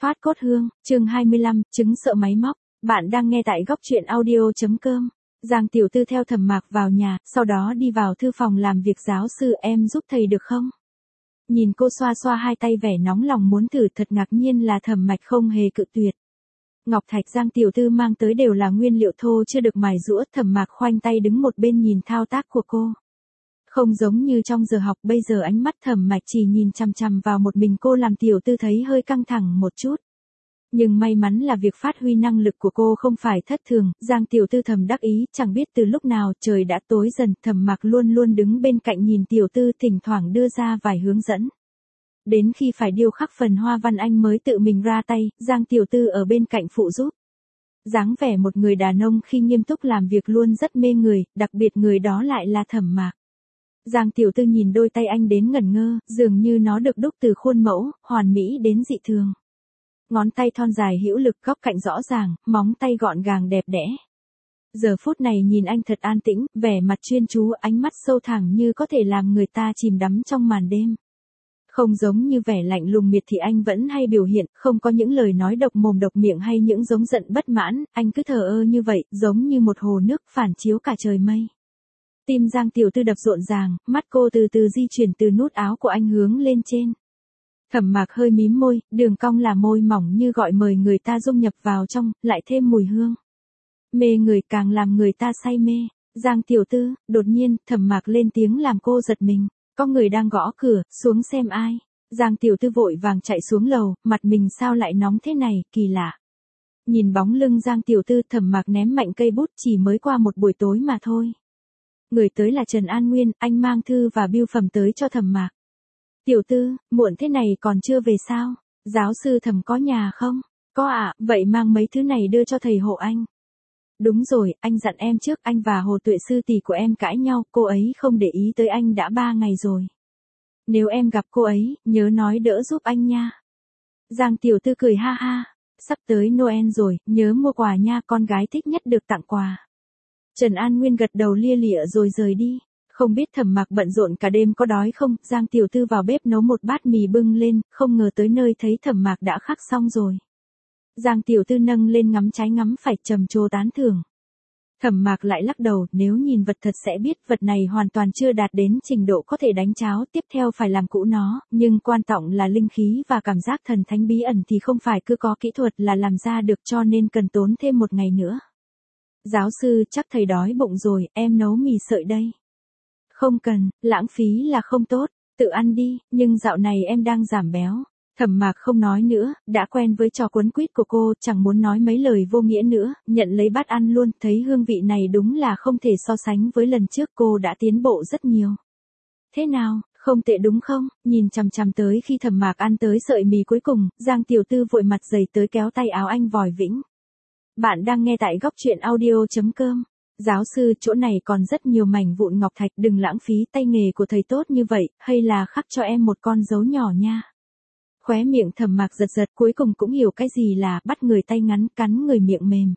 Phát cốt hương, chương 25, chứng sợ máy móc. Bạn đang nghe tại góc truyện audio.com. Giang tiểu tư theo Thẩm Mạc vào nhà, sau đó đi vào thư phòng làm việc. Giáo sư, em giúp thầy được không? Nhìn cô xoa xoa hai tay vẻ nóng lòng muốn thử, thật ngạc nhiên là Thẩm Mạch không hề cự tuyệt. Ngọc thạch Giang tiểu tư mang tới đều là nguyên liệu thô chưa được mài giũa. Thẩm Mạc khoanh tay đứng một bên nhìn thao tác của cô. Không giống như trong giờ học, bây giờ ánh mắt Thẩm Mạch chỉ nhìn chằm chằm vào một mình cô, làm tiểu tư thấy hơi căng thẳng một chút. Nhưng may mắn là việc phát huy năng lực của cô không phải thất thường. Giang tiểu tư thầm đắc ý, chẳng biết từ lúc nào trời đã tối dần, Thẩm Mạc luôn luôn đứng bên cạnh nhìn tiểu tư, thỉnh thoảng đưa ra vài hướng dẫn. Đến khi phải điêu khắc phần hoa văn anh mới tự mình ra tay, Giang tiểu tư ở bên cạnh phụ giúp. Dáng vẻ một người đàn ông khi nghiêm túc làm việc luôn rất mê người, đặc biệt người đó lại là Thẩm Mạc. Giang tiểu tư nhìn đôi tay anh đến ngẩn ngơ, dường như nó được đúc từ khuôn mẫu, hoàn mỹ đến dị thường. Ngón tay thon dài hữu lực, góc cạnh rõ ràng, móng tay gọn gàng đẹp đẽ. Giờ phút này nhìn anh thật an tĩnh, vẻ mặt chuyên chú, ánh mắt sâu thẳm như có thể làm người ta chìm đắm trong màn đêm. Không giống như vẻ lạnh lùng miệt thì anh vẫn hay biểu hiện, không có những lời nói độc mồm độc miệng hay những giống giận bất mãn, anh cứ thờ ơ như vậy, giống như một hồ nước phản chiếu cả trời mây. Tim Giang tiểu tư đập rộn ràng, mắt cô từ từ di chuyển từ nút áo của anh hướng lên trên. Thẩm Mạc hơi mím môi, đường cong là môi mỏng như gọi mời người ta dung nhập vào trong, lại thêm mùi hương. Mê người càng làm người ta say mê. Giang tiểu tư, đột nhiên, Thẩm Mạc lên tiếng làm cô giật mình. Có người đang gõ cửa, xuống xem ai. Giang tiểu tư vội vàng chạy xuống lầu, mặt mình sao lại nóng thế này, kỳ lạ. Nhìn bóng lưng Giang tiểu tư, Thẩm Mạc ném mạnh cây bút, chỉ mới qua một buổi tối mà thôi. Người tới là Trần An Nguyên, anh mang thư và bưu phẩm tới cho Thẩm Mạc. Tiểu tư, muộn thế này còn chưa về sao? Giáo sư Thẩm có nhà không? Có ạ, vậy mang mấy thứ này đưa cho thầy hộ anh. Đúng rồi, anh dặn em trước, anh và Hồ Tuệ sư tỷ của em cãi nhau, cô ấy không để ý tới anh đã 3 ngày rồi. Nếu em gặp cô ấy, nhớ nói đỡ giúp anh nha. Giang tiểu tư cười ha ha, sắp tới Noel rồi, nhớ mua quà nha, con gái thích nhất được tặng quà. Trần An Nguyên gật đầu lia lịa rồi rời đi. Không biết Thẩm Mạc bận rộn cả đêm có đói không, Giang tiểu tư vào bếp nấu một bát mì bưng lên, không ngờ tới nơi thấy Thẩm Mạc đã khắc xong rồi. Giang tiểu tư nâng lên ngắm trái ngắm phải, trầm trồ tán thưởng. Thẩm Mạc lại lắc đầu, nếu nhìn vật thật sẽ biết vật này hoàn toàn chưa đạt đến trình độ có thể đánh cháo, tiếp theo phải làm cũ nó, nhưng quan trọng là linh khí và cảm giác thần thánh bí ẩn thì không phải cứ có kỹ thuật là làm ra được, cho nên cần tốn thêm một ngày nữa. Giáo sư, chắc thầy đói bụng rồi, em nấu mì sợi đây. Không cần, lãng phí là không tốt, tự ăn đi, nhưng dạo này em đang giảm béo. Thẩm Mạc không nói nữa, đã quen với trò quấn quýt của cô, chẳng muốn nói mấy lời vô nghĩa nữa, nhận lấy bát ăn luôn, thấy hương vị này đúng là không thể so sánh với lần trước, cô đã tiến bộ rất nhiều. Thế nào, không tệ đúng không? Nhìn chằm chằm tới khi Thẩm Mạc ăn tới sợi mì cuối cùng, Giang tiểu tư vội mặt dày tới kéo tay áo anh vòi vĩnh. Bạn đang nghe tại góc truyện audio.com. Giáo sư, chỗ này còn rất nhiều mảnh vụn ngọc thạch, đừng lãng phí, tay nghề của thầy tốt như vậy, hay là khắc cho em một con dấu nhỏ nha. Khóe miệng Thẩm Mạc giật giật, cuối cùng cũng hiểu cái gì là bắt người tay ngắn, cắn người miệng mềm.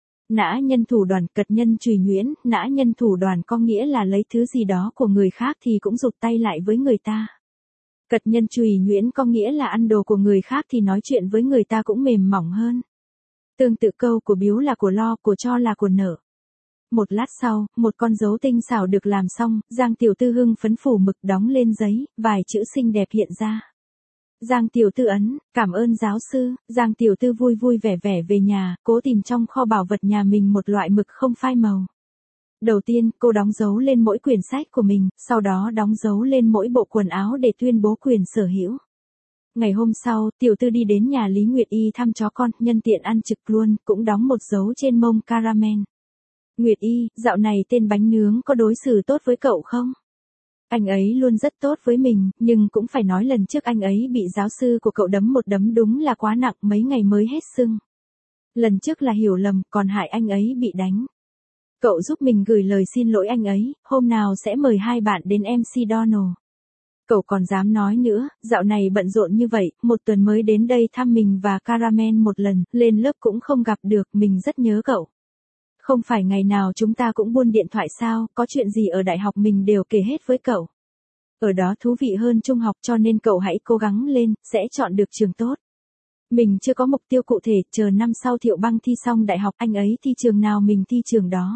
Nã nhân thủ đoàn, cật nhân chùy nhuyễn, nã nhân thủ đoàn có nghĩa là lấy thứ gì đó của người khác thì cũng rụt tay lại với người ta. Cật nhân chùy nhuyễn có nghĩa là ăn đồ của người khác thì nói chuyện với người ta cũng mềm mỏng hơn. Tương tự câu của biếu là của lo, của cho là của nợ. Một lát sau, một con dấu tinh xảo được làm xong, Giang tiểu tư hưng phấn phủ mực đóng lên giấy, vài chữ xinh đẹp hiện ra. Giang tiểu tư ấn, cảm ơn giáo sư. Giang tiểu tư vui vui vẻ vẻ về nhà, cố tìm trong kho bảo vật nhà mình một loại mực không phai màu. Đầu tiên, cô đóng dấu lên mỗi quyển sách của mình, sau đó đóng dấu lên mỗi bộ quần áo để tuyên bố quyền sở hữu. Ngày hôm sau, tiểu tư đi đến nhà Lý Nguyệt Y thăm chó con, nhân tiện ăn trực luôn, cũng đóng một dấu trên mông caramel. Nguyệt Y, dạo này tên bánh nướng có đối xử tốt với cậu không? Anh ấy luôn rất tốt với mình, nhưng cũng phải nói lần trước anh ấy bị giáo sư của cậu đấm một đấm đúng là quá nặng, mấy ngày mới hết sưng. Lần trước là hiểu lầm, còn hại anh ấy bị đánh. Cậu giúp mình gửi lời xin lỗi anh ấy, hôm nào sẽ mời hai bạn đến MC Donald. Cậu còn dám nói nữa, dạo này bận rộn như vậy, một tuần mới đến đây thăm mình và Caramel một lần, lên lớp cũng không gặp được, mình rất nhớ cậu. Không phải ngày nào chúng ta cũng buôn điện thoại sao, có chuyện gì ở đại học mình đều kể hết với cậu. Ở đó thú vị hơn trung học cho nên cậu hãy cố gắng lên, sẽ chọn được trường tốt. Mình chưa có mục tiêu cụ thể, chờ năm sau Thiệu Băng thi xong đại học anh ấy thi trường nào mình thi trường đó.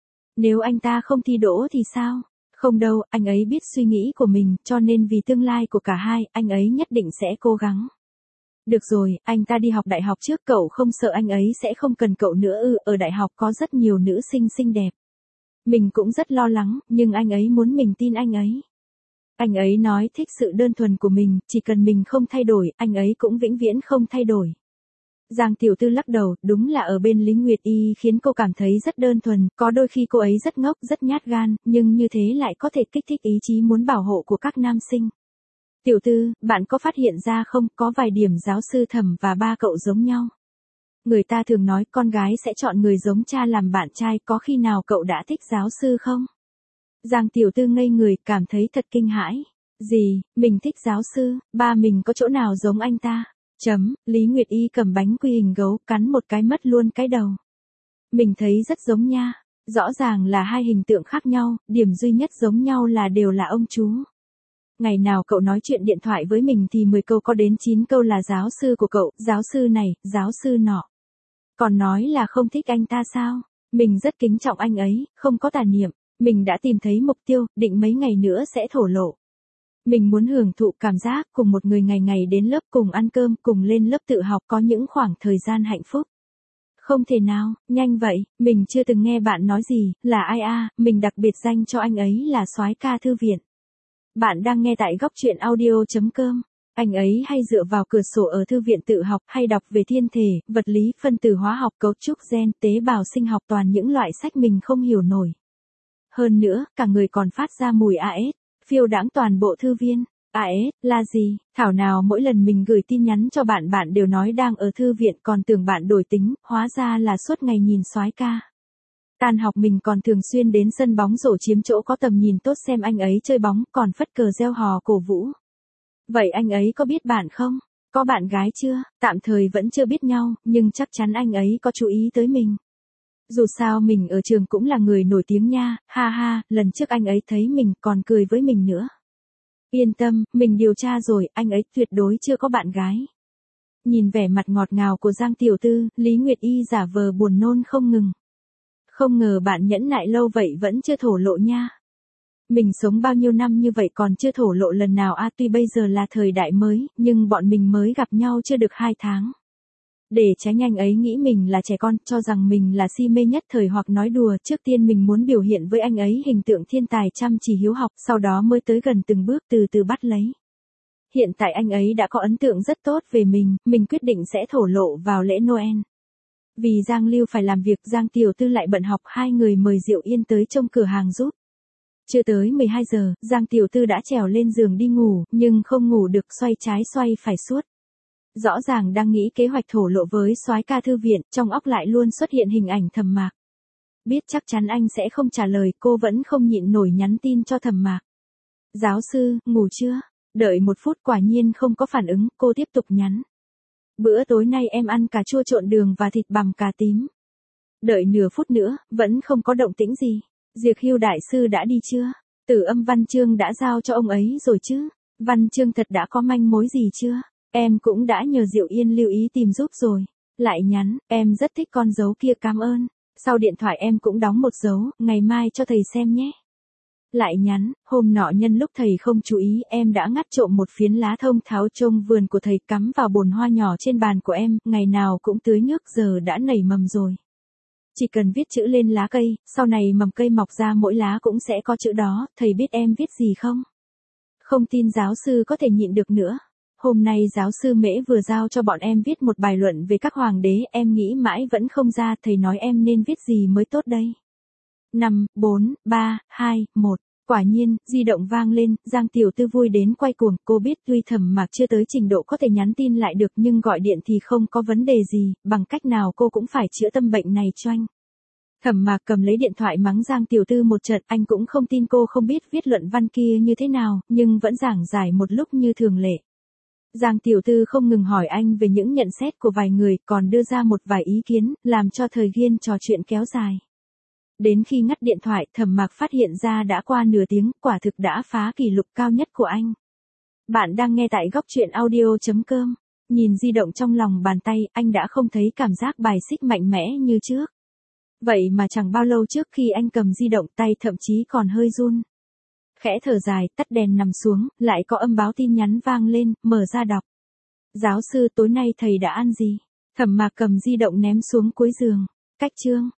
Nếu anh ta không thi đỗ thì sao? Không đâu, anh ấy biết suy nghĩ của mình, cho nên vì tương lai của cả hai, anh ấy nhất định sẽ cố gắng. Được rồi, anh ta đi học đại học trước, cậu không sợ anh ấy sẽ không cần cậu nữa ư? Ở đại học có rất nhiều nữ sinh xinh đẹp. Mình cũng rất lo lắng, nhưng anh ấy muốn mình tin anh ấy. Anh ấy nói thích sự đơn thuần của mình, chỉ cần mình không thay đổi, anh ấy cũng vĩnh viễn không thay đổi. Giang Tiểu Tư lắc đầu, đúng là ở bên Lý Nguyệt Y khiến cô cảm thấy rất đơn thuần, có đôi khi cô ấy rất ngốc, rất nhát gan, nhưng như thế lại có thể kích thích ý chí muốn bảo hộ của các nam sinh. Tiểu Tư, bạn có phát hiện ra không, có vài điểm giáo sư Thẩm và ba cậu giống nhau. Người ta thường nói con gái sẽ chọn người giống cha làm bạn trai, có khi nào cậu đã thích giáo sư không? Giang Tiểu Tư ngây người, cảm thấy thật kinh hãi. Gì, mình thích giáo sư, ba mình có chỗ nào giống anh ta? Lý Nguyệt Y cầm bánh quy hình gấu, cắn một cái mất luôn cái đầu. Mình thấy rất giống nha. Rõ ràng là hai hình tượng khác nhau, điểm duy nhất giống nhau là đều là ông chú. Ngày nào cậu nói chuyện điện thoại với mình thì 10 câu có đến 9 câu là giáo sư của cậu, giáo sư này, giáo sư nọ. Còn nói là không thích anh ta sao? Mình rất kính trọng anh ấy, không có tà niệm. Mình đã tìm thấy mục tiêu, định mấy ngày nữa sẽ thổ lộ. Mình muốn hưởng thụ cảm giác cùng một người ngày ngày đến lớp, cùng ăn cơm, cùng lên lớp tự học, có những khoảng thời gian hạnh phúc. Không thể nào, nhanh vậy, mình chưa từng nghe bạn nói gì, là ai a? Mình đặc biệt danh cho anh ấy là soái ca thư viện. Bạn đang nghe tại góc truyện audio.com. Anh ấy hay dựa vào cửa sổ ở thư viện tự học, hay đọc về thiên thể, vật lý, phân tử hóa học, cấu trúc gen, tế bào sinh học, toàn những loại sách mình không hiểu nổi. Hơn nữa, cả người còn phát ra mùi AS, phiêu đãng toàn bộ thư viên. AS, là gì? Thảo nào mỗi lần mình gửi tin nhắn cho bạn, bạn đều nói đang ở thư viện, còn tưởng bạn đổi tính, hóa ra là suốt ngày nhìn soái ca. Tan học mình còn thường xuyên đến sân bóng rổ chiếm chỗ có tầm nhìn tốt xem anh ấy chơi bóng, còn phất cờ reo hò cổ vũ. Vậy anh ấy có biết bạn không? Có bạn gái chưa? Tạm thời vẫn chưa biết nhau, nhưng chắc chắn anh ấy có chú ý tới mình. Dù sao mình ở trường cũng là người nổi tiếng nha, ha ha, lần trước anh ấy thấy mình còn cười với mình nữa. Yên tâm, mình điều tra rồi, anh ấy tuyệt đối chưa có bạn gái. Nhìn vẻ mặt ngọt ngào của Giang Tiểu Tư, Lý Nguyệt Y giả vờ buồn nôn không ngừng. Không ngờ bạn nhẫn nại lâu vậy vẫn chưa thổ lộ nha. Mình sống bao nhiêu năm như vậy còn chưa thổ lộ lần nào tuy bây giờ là thời đại mới, nhưng bọn mình mới gặp nhau chưa được 2 tháng. Để tránh anh ấy nghĩ mình là trẻ con, cho rằng mình là si mê nhất thời hoặc nói đùa, trước tiên mình muốn biểu hiện với anh ấy hình tượng thiên tài chăm chỉ hiếu học, sau đó mới tới gần từng bước từ từ bắt lấy. Hiện tại anh ấy đã có ấn tượng rất tốt về mình quyết định sẽ thổ lộ vào lễ Noel. Vì Giang Lưu phải làm việc, Giang Tiểu Tư lại bận học, hai người mời Diệu Yên tới trông cửa hàng giúp. Chưa tới 12 giờ, Giang Tiểu Tư đã trèo lên giường đi ngủ, nhưng không ngủ được, xoay trái xoay phải suốt. Rõ ràng đang nghĩ kế hoạch thổ lộ với soái ca thư viện, trong óc lại luôn xuất hiện hình ảnh Thẩm Mạc. Biết chắc chắn anh sẽ không trả lời, cô vẫn không nhịn nổi nhắn tin cho Thẩm Mạc. Giáo sư, ngủ chưa? Đợi 1 phút, quả nhiên không có phản ứng, cô tiếp tục nhắn. Bữa tối nay em ăn cà chua trộn đường và thịt bằm cà tím. Đợi nửa phút nữa, vẫn không có động tĩnh gì. Diệp Hưu đại sư đã đi chưa? Tử âm văn chương đã giao cho ông ấy rồi chứ? Văn chương thật đã có manh mối gì chưa? Em cũng đã nhờ Diệu Yên lưu ý tìm giúp rồi. Lại nhắn, em rất thích con dấu kia, cảm ơn. Sau điện thoại em cũng đóng một dấu, ngày mai cho thầy xem nhé. Lại nhắn, hôm nọ nhân lúc thầy không chú ý, em đã ngắt trộm một phiến lá thông tháo trong vườn của thầy, cắm vào bồn hoa nhỏ trên bàn của em, ngày nào cũng tưới nước, giờ đã nảy mầm rồi. Chỉ cần viết chữ lên lá cây, sau này mầm cây mọc ra mỗi lá cũng sẽ có chữ đó, thầy biết em viết gì không? Không tin giáo sư có thể nhịn được nữa. Hôm nay giáo sư Mễ vừa giao cho bọn em viết một bài luận về các hoàng đế, em nghĩ mãi vẫn không ra, thầy nói em nên viết gì mới tốt đây. 5, 4, 3, 2, 1. Quả nhiên, di động vang lên, Giang Tiểu Tư vui đến quay cuồng, cô biết tuy Thẩm Mạc chưa tới trình độ có thể nhắn tin lại được nhưng gọi điện thì không có vấn đề gì, bằng cách nào cô cũng phải chữa tâm bệnh này cho anh. Thẩm Mạc cầm lấy điện thoại mắng Giang Tiểu Tư một trận, anh cũng không tin cô không biết viết luận văn kia như thế nào, nhưng vẫn giảng giải một lúc như thường lệ. Giang Tiểu Tư không ngừng hỏi anh về những nhận xét của vài người, còn đưa ra một vài ý kiến, làm cho thời gian trò chuyện kéo dài. Đến khi ngắt điện thoại, Thẩm Mạc phát hiện ra đã qua nửa tiếng, quả thực đã phá kỷ lục cao nhất của anh. Bạn đang nghe tại góc truyện audio.com. Nhìn di động trong lòng bàn tay, anh đã không thấy cảm giác bài xích mạnh mẽ như trước. Vậy mà chẳng bao lâu trước khi anh cầm di động tay thậm chí còn hơi run. Khẽ thở dài, tắt đèn nằm xuống, lại có âm báo tin nhắn vang lên, mở ra đọc. Giáo sư tối nay thầy đã ăn gì? Thẩm Mạc cầm di động ném xuống cuối giường. Cách chương.